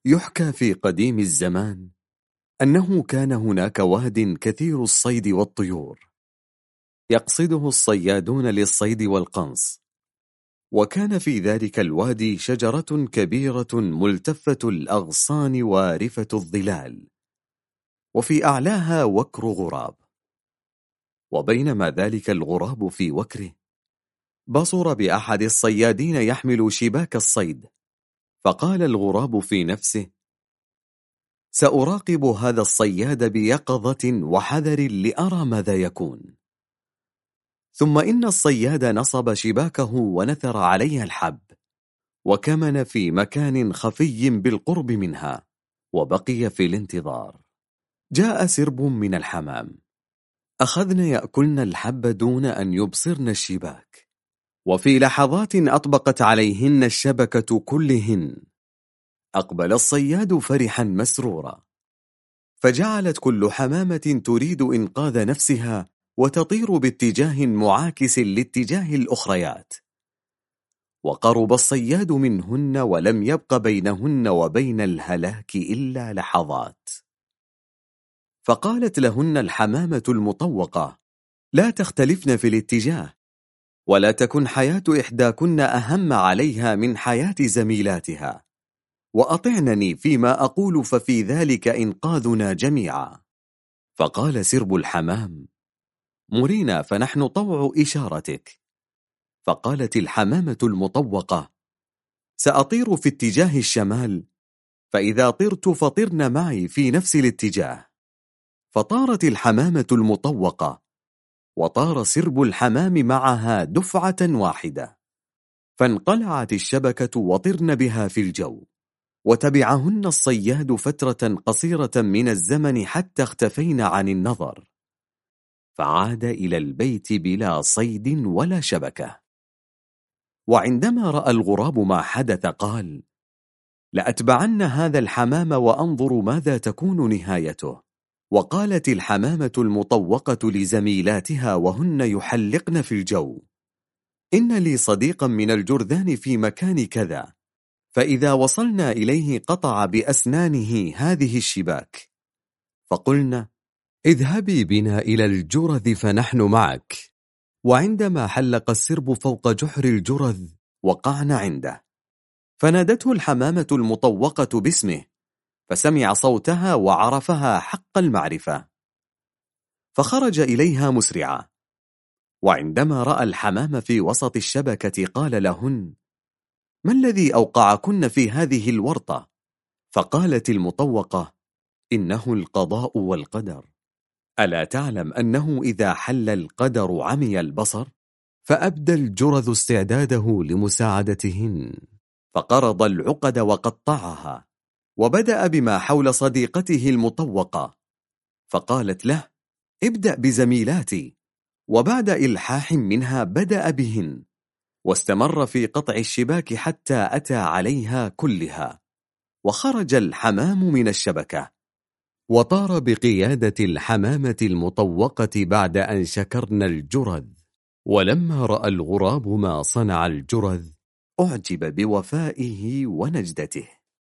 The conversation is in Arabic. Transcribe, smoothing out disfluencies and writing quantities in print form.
يحكى في قديم الزمان أنه كان هناك واد كثير الصيد والطيور، يقصده الصيادون للصيد والقنص. وكان في ذلك الوادي شجرة كبيرة ملتفة الأغصان وارفة الظلال، وفي أعلاها وكر غراب. وبينما ذلك الغراب في وكره، بصر بأحد الصيادين يحمل شباك الصيد، فقال الغراب في نفسه: سأراقب هذا الصياد بيقظة وحذر لأرى ماذا يكون. ثم إن الصياد نصب شباكه ونثر عليها الحب، وكمن في مكان خفي بالقرب منها، وبقي في الانتظار. جاء سرب من الحمام، أخذن يأكلن الحب دون أن يبصرن الشباك، وفي لحظات أطبقت عليهن الشبكة كلهن. أقبل الصياد فرحا مسرورا، فجعلت كل حمامة تريد إنقاذ نفسها وتطير باتجاه معاكس لاتجاه الأخريات. وقرب الصياد منهن ولم يبق بينهن وبين الهلاك إلا لحظات. فقالت لهن الحمامة المطوقة: لا تختلفن في الاتجاه، ولا تكن حياة إحداكن أهم عليها من حياة زميلاتها، وأطعنني فيما أقول، ففي ذلك إنقاذنا جميعا. فقال سرب الحمام: مرينا فنحن طوع إشارتك. فقالت الحمامة المطوقة: سأطير في اتجاه الشمال، فإذا طرت فطرن معي في نفس الاتجاه. فطارت الحمامة المطوقة، وطار سرب الحمام معها دفعة واحدة، فانقلعت الشبكة وطرن بها في الجو. وتبعهن الصياد فترة قصيرة من الزمن حتى اختفين عن النظر، فعاد إلى البيت بلا صيد ولا شبكة. وعندما رأى الغراب ما حدث قال: لأتبعن هذا الحمام وأنظر ماذا تكون نهايته. وقالت الحمامة المطوقة لزميلاتها وهن يحلقن في الجو: إن لي صديقا من الجرذان في مكان كذا، فإذا وصلنا إليه قطع بأسنانه هذه الشباك. فقلنا: اذهبي بنا إلى الجرذ فنحن معك. وعندما حلق السرب فوق جحر الجرذ وقعنا عنده، فنادته الحمامة المطوقة باسمه، فسمع صوتها وعرفها حق المعرفة، فخرج إليها مسرعا. وعندما رأى الحمام في وسط الشبكة قال لهن: ما الذي أوقعكن في هذه الورطة؟ فقالت المطوقة: إنه القضاء والقدر. ألا تعلم أنه إذا حل القدر عمي البصر؟ فأبدى الجرذ استعداده لمساعدتهن، فقرض العقد وقطعها، وبدأ بما حول صديقته المطوقة. فقالت له: ابدأ بزميلاتي. وبعد إلحاح منها بدأ بهن، واستمر في قطع الشباك حتى أتى عليها كلها. وخرج الحمام من الشبكة، وطار بقيادة الحمامة المطوقة بعد أن شكرنا الجرذ. ولما رأى الغراب ما صنع الجرذ أعجب بوفائه ونجدته.